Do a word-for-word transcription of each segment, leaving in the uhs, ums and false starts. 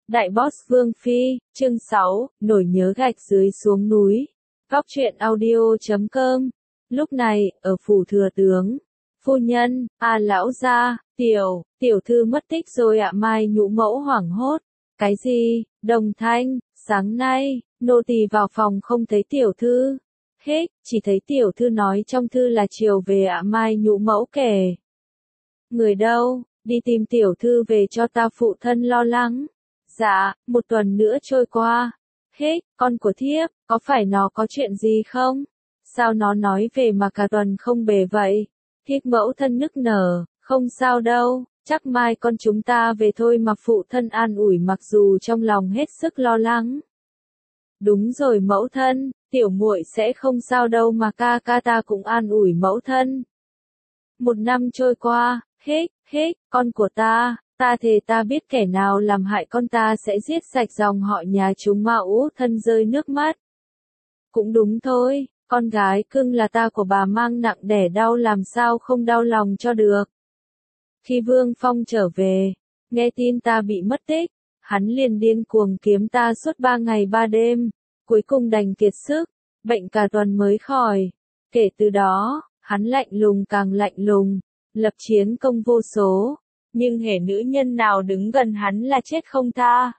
Đại Boss Vương Phi, chương sáu, nổi nhớ gạch dưới xuống núi. Góc truyện audio chấm com. Lúc này, ở phủ thừa tướng, phu nhân, a lão gia, tiểu, tiểu thư mất tích rồi ạ. Mai Nhũ Mẫu hoảng hốt. Cái gì? Đồng Thanh, sáng nay, nô tỳ vào phòng không thấy tiểu thư. Hết, chỉ thấy tiểu thư nói trong thư là chiều về ạ. Mai Nhũ Mẫu kể. Người đâu? Đi tìm tiểu thư về cho ta, phụ thân lo lắng. Dạ, một tuần nữa trôi qua. Hết, con của thiếp, có phải nó có chuyện gì không? Sao nó nói về mà cả tuần không về vậy? Thiếp mẫu thân nức nở, không sao đâu, chắc mai con chúng ta về thôi mà. Phụ thân an ủi mặc dù trong lòng hết sức lo lắng. Đúng rồi mẫu thân, tiểu muội sẽ không sao đâu mà, ca ca ta cũng an ủi mẫu thân. Một năm trôi qua, hết, hết, con của ta. Ta thề ta biết kẻ nào làm hại con ta sẽ giết sạch dòng họ nhà chúng. Mão Thân rơi nước mắt. Cũng đúng thôi, con gái cưng là ta của bà mang nặng đẻ đau, làm sao không đau lòng cho được. Khi Vương Phong trở về, nghe tin ta bị mất tích, hắn liền điên cuồng kiếm ta suốt ba ngày ba đêm, cuối cùng đành kiệt sức, bệnh cả tuần mới khỏi. Kể từ đó, hắn lạnh lùng càng lạnh lùng, lập chiến công vô số. Nhưng hễ nữ nhân nào đứng gần hắn là chết không tha.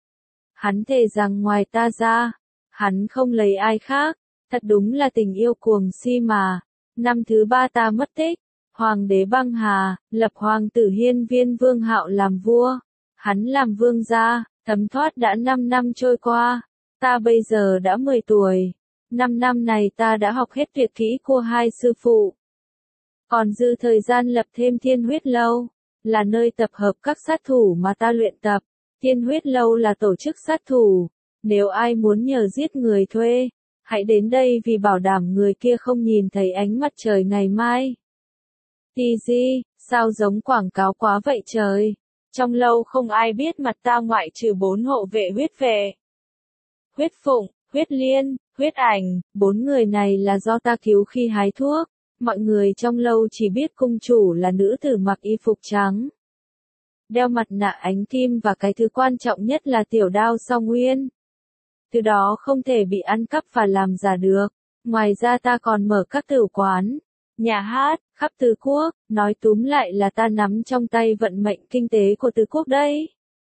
Hắn thề rằng ngoài ta ra, hắn không lấy ai khác, thật đúng là tình yêu cuồng si mà. Năm thứ ba ta mất tích, hoàng đế băng hà, lập hoàng tử Hiên Viên Vương Hạo làm vua. Hắn làm vương gia, thấm thoát đã năm năm trôi qua, ta bây giờ đã mười tuổi. Năm năm này ta đã học hết tuyệt kỹ của hai sư phụ. Còn dư thời gian lập thêm Thiên Huyết Lâu, là nơi tập hợp các sát thủ mà ta luyện tập. Thiên Huyết Lâu là tổ chức sát thủ, nếu ai muốn nhờ giết người thuê, hãy đến đây vì bảo đảm người kia không nhìn thấy ánh mặt trời ngày mai. tê giê, sao giống quảng cáo quá vậy trời? Trong lâu không ai biết mặt ta ngoại trừ bốn hộ vệ huyết vệ. Huyết Phụng, Huyết Liên, Huyết Ảnh, bốn người này là do ta cứu khi hái thuốc. Mọi người trong lâu chỉ biết cung chủ là nữ tử mặc y phục trắng, đeo mặt nạ ánh kim, và cái thứ quan trọng nhất là tiểu đao song nguyên. Từ đó không thể bị ăn cắp và làm giả được. Ngoài ra ta còn mở các tử quán, nhà hát, khắp tứ quốc, nói túm lại là ta nắm trong tay vận mệnh kinh tế của tứ quốc đấy.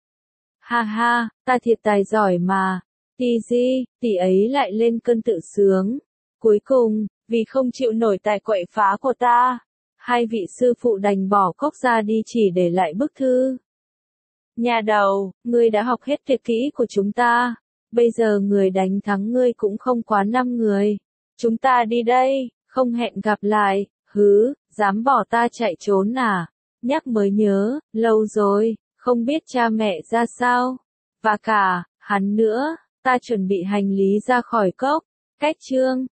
Ha ha, ta thiệt tài giỏi mà. tê giê, tỷ ấy lại lên cơn tự sướng. Cuối cùng, vì không chịu nổi tài quậy phá của ta, hai vị sư phụ đành bỏ cốc ra đi, chỉ để lại bức thư. Nhà đầu, ngươi đã học hết tuyệt kỹ của chúng ta, bây giờ người đánh thắng ngươi cũng không quá năm người. Chúng ta đi đây, không hẹn gặp lại. Hứ, dám bỏ ta chạy trốn à? Nhắc mới nhớ, lâu rồi, không biết cha mẹ ra sao. Và cả, hắn nữa, ta chuẩn bị hành lý ra khỏi cốc. Cách chương